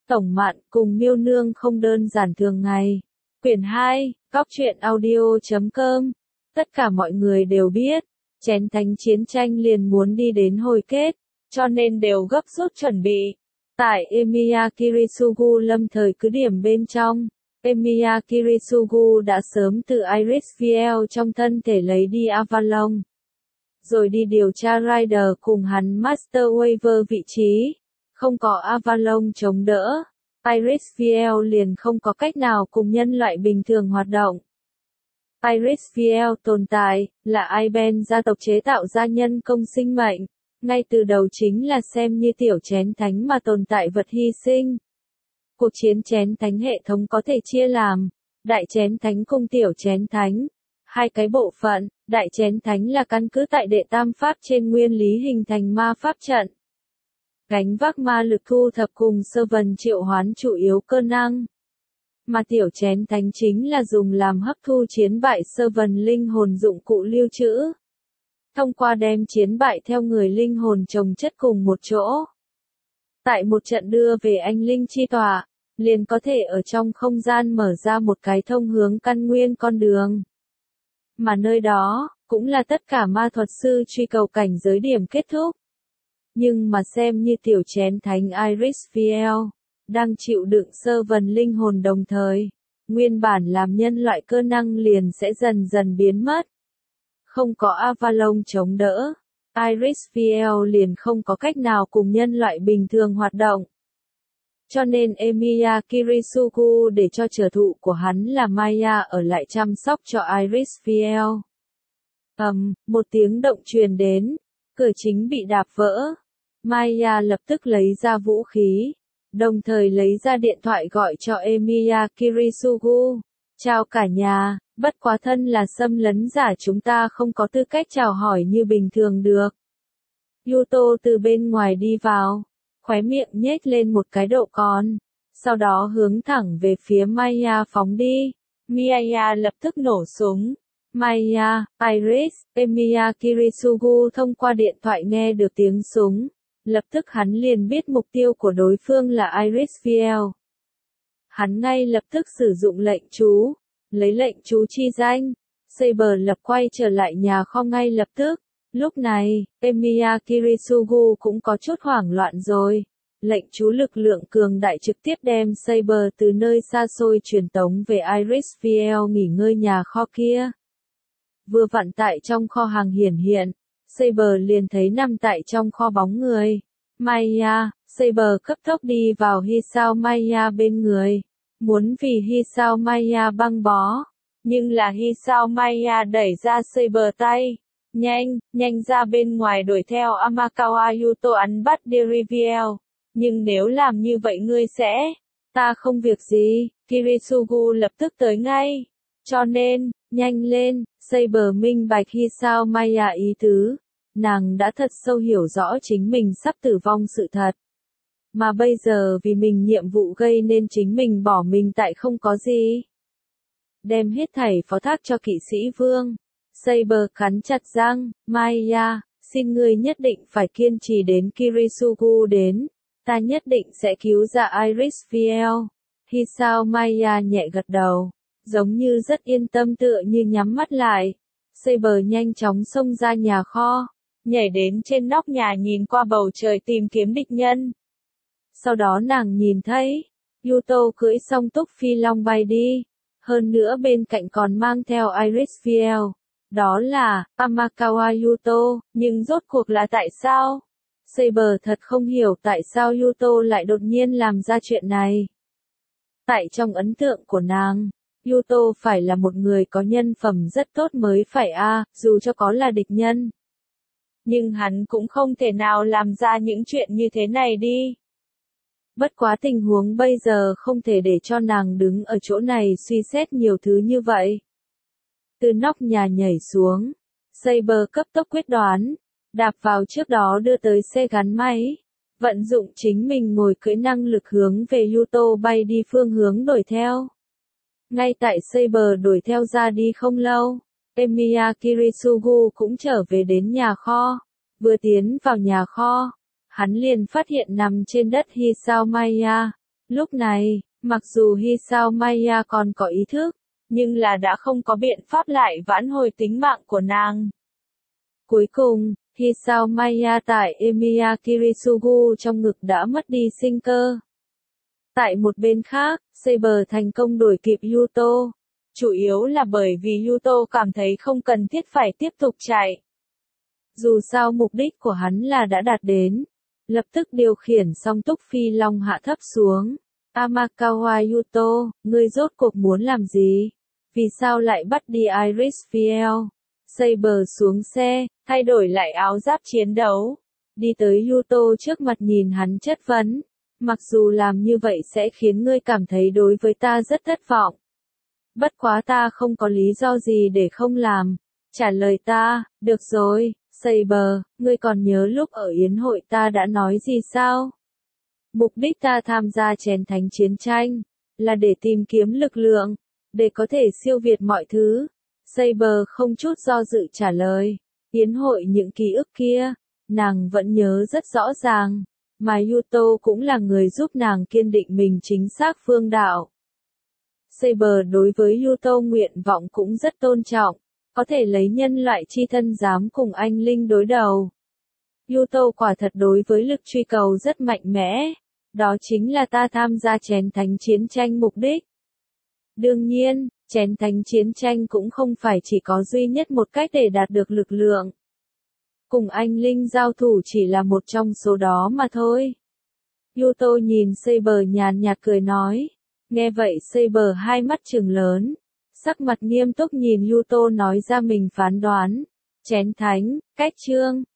Tổng Mạn cùng Miêu Nương không đơn giản thường ngày. Quyển 2, Góc truyện audio.com. Tất cả mọi người đều biết, Chén Thánh chiến tranh liền muốn đi đến hồi kết, cho nên đều gấp rút chuẩn bị. Tại Emiya Kirisugu lâm thời cứ điểm bên trong, Emiya Kirisugu đã sớm từ Irisviel trong thân thể lấy đi Avalon. Rồi đi điều tra Rider cùng hắn Master Waver vị trí. Không có Avalon chống đỡ, Irisviel liền không có cách nào cùng nhân loại bình thường hoạt động. Irisviel tồn tại, là Iben gia tộc chế tạo ra nhân công sinh mệnh, ngay từ đầu chính là xem như tiểu chén thánh mà tồn tại vật hy sinh. Cuộc chiến chén thánh hệ thống có thể chia làm đại chén thánh cùng tiểu chén thánh, hai cái bộ phận. Đại chén thánh là căn cứ tại đệ tam pháp trên nguyên lý hình thành ma pháp trận, gánh vác ma lực thu thập cùng sơ vần triệu hoán chủ yếu cơ năng. Mà tiểu chén thánh chính là dùng làm hấp thu chiến bại sơ vần linh hồn dụng cụ lưu trữ. Thông qua đem chiến bại theo người linh hồn chồng chất cùng một chỗ. Tại một trận đưa về anh linh chi tọa, liền có thể ở trong không gian mở ra một cái thông hướng căn nguyên con đường. Mà nơi đó, cũng là tất cả ma thuật sư truy cầu cảnh giới điểm kết thúc. Nhưng mà xem như tiểu chén thánh Irisviel, đang chịu đựng sơ vần linh hồn đồng thời, nguyên bản làm nhân loại cơ năng liền sẽ dần dần biến mất. Không có Avalon chống đỡ, Irisviel liền không có cách nào cùng nhân loại bình thường hoạt động. Cho nên Emiya Kirisugu để cho trở thụ của hắn là Maya ở lại chăm sóc cho Irisviel. Một tiếng động truyền đến, cửa chính bị đạp vỡ. Maya lập tức lấy ra vũ khí, đồng thời lấy ra điện thoại gọi cho Emiya Kirisugu. Chào cả nhà, bất quá thân là xâm lấn giả chúng ta không có tư cách chào hỏi như bình thường được. Yuto từ bên ngoài đi vào, khóe miệng nhếch lên một cái độ cong, sau đó hướng thẳng về phía Maya phóng đi. Maya lập tức nổ súng. Maya, Iris, Emiya Kirisugu thông qua điện thoại nghe được tiếng súng. Lập tức hắn liền biết mục tiêu của đối phương là Irisviel. Hắn ngay lập tức sử dụng lệnh chú, lấy lệnh chú chi danh. Saber lập quay trở lại nhà kho ngay lập tức. Lúc này, Emiya Kirisugu cũng có chút hoảng loạn rồi. Lệnh chú lực lượng cường đại trực tiếp đem Saber từ nơi xa xôi truyền tống về Irisviel nghỉ ngơi nhà kho kia. Vừa vặn tại trong kho hàng hiển hiện, Saber liền thấy nằm tại trong kho bóng người. Maya, Saber cấp tốc đi vào Hisao Maya bên người. Muốn vì Hisao Maya băng bó. Nhưng là Hisao Maya đẩy ra Saber tay. Nhanh ra bên ngoài đuổi theo Amakawa Yuto ăn bắt Deriviel. Nhưng nếu làm như vậy ngươi sẽ... Ta không việc gì, Kirisugu lập tức tới ngay. Cho nên, nhanh lên, Saber minh bạch Hisao Maya ý tứ. Nàng đã thật sâu hiểu rõ chính mình sắp tử vong sự thật. Mà bây giờ vì mình nhiệm vụ gây nên chính mình bỏ mình tại không có gì. Đem hết thảy phó thác cho kỵ sĩ vương. Saber cắn chặt răng, Maya, xin ngươi nhất định phải kiên trì đến Kirisugu đến. Ta nhất định sẽ cứu ra Irisviel. Hisao Maya nhẹ gật đầu, giống như rất yên tâm tựa như nhắm mắt lại. Saber nhanh chóng xông ra nhà kho, nhảy đến trên nóc nhà nhìn qua bầu trời tìm kiếm địch nhân. Sau đó nàng nhìn thấy, Yuto cưỡi song túc phi long bay đi, hơn nữa bên cạnh còn mang theo Irisviel. Đó là Amakawa Yuto, nhưng rốt cuộc là tại sao? Saber thật không hiểu tại sao Yuto lại đột nhiên làm ra chuyện này. Tại trong ấn tượng của nàng, Yuto phải là một người có nhân phẩm rất tốt mới phải dù cho có là địch nhân. Nhưng hắn cũng không thể nào làm ra những chuyện như thế này đi. Bất quá tình huống bây giờ không thể để cho nàng đứng ở chỗ này suy xét nhiều thứ như vậy. Từ nóc nhà nhảy xuống, Saber cấp tốc quyết đoán, đạp vào trước đó đưa tới xe gắn máy, vận dụng chính mình ngồi cưỡi năng lực hướng về Yuto bay đi phương hướng đuổi theo. Ngay tại Saber đuổi theo ra đi không lâu, Emiya Kirisugu cũng trở về đến nhà kho. Vừa tiến vào nhà kho, hắn liền phát hiện nằm trên đất Hisao Maya. Lúc này, mặc dù Hisao Maya còn có ý thức, nhưng là đã không có biện pháp lại vãn hồi tính mạng của nàng. Cuối cùng, Hisao Maya tại Emiya Kirisugu trong ngực đã mất đi sinh cơ. Tại một bên khác, Saber thành công đuổi kịp Yuto. Chủ yếu là bởi vì Yuto cảm thấy không cần thiết phải tiếp tục chạy. Dù sao mục đích của hắn là đã đạt đến. Lập tức điều khiển song túc phi long hạ thấp xuống. Amakawa Yuto, ngươi rốt cuộc muốn làm gì? Vì sao lại bắt đi Iris Fiel? Saber xuống xe, thay đổi lại áo giáp chiến đấu. Đi tới Yuto trước mặt nhìn hắn chất vấn. Mặc dù làm như vậy sẽ khiến ngươi cảm thấy đối với ta rất thất vọng. Bất quá ta không có lý do gì để không làm. Trả lời ta, được rồi, Saber, ngươi còn nhớ lúc ở yến hội ta đã nói gì sao? Mục đích ta tham gia chén thánh chiến tranh, là để tìm kiếm lực lượng, để có thể siêu việt mọi thứ. Saber không chút do dự trả lời. Yến hội những ký ức kia, nàng vẫn nhớ rất rõ ràng. Mà Yuto cũng là người giúp nàng kiên định mình chính xác phương đạo. Saber đối với Yuto nguyện vọng cũng rất tôn trọng, có thể lấy nhân loại chi thân dám cùng anh linh đối đầu. Yuto quả thật đối với lực truy cầu rất mạnh mẽ, đó chính là ta tham gia chén thánh chiến tranh mục đích. Đương nhiên, chén thánh chiến tranh cũng không phải chỉ có duy nhất một cách để đạt được lực lượng. Cùng anh linh giao thủ chỉ là một trong số đó mà thôi. Yuto nhìn Saber nhàn nhạt cười nói. Nghe vậy Saber hai mắt trừng lớn. Sắc mặt nghiêm túc nhìn Yuto nói ra mình phán đoán. Chén thánh, cách chương,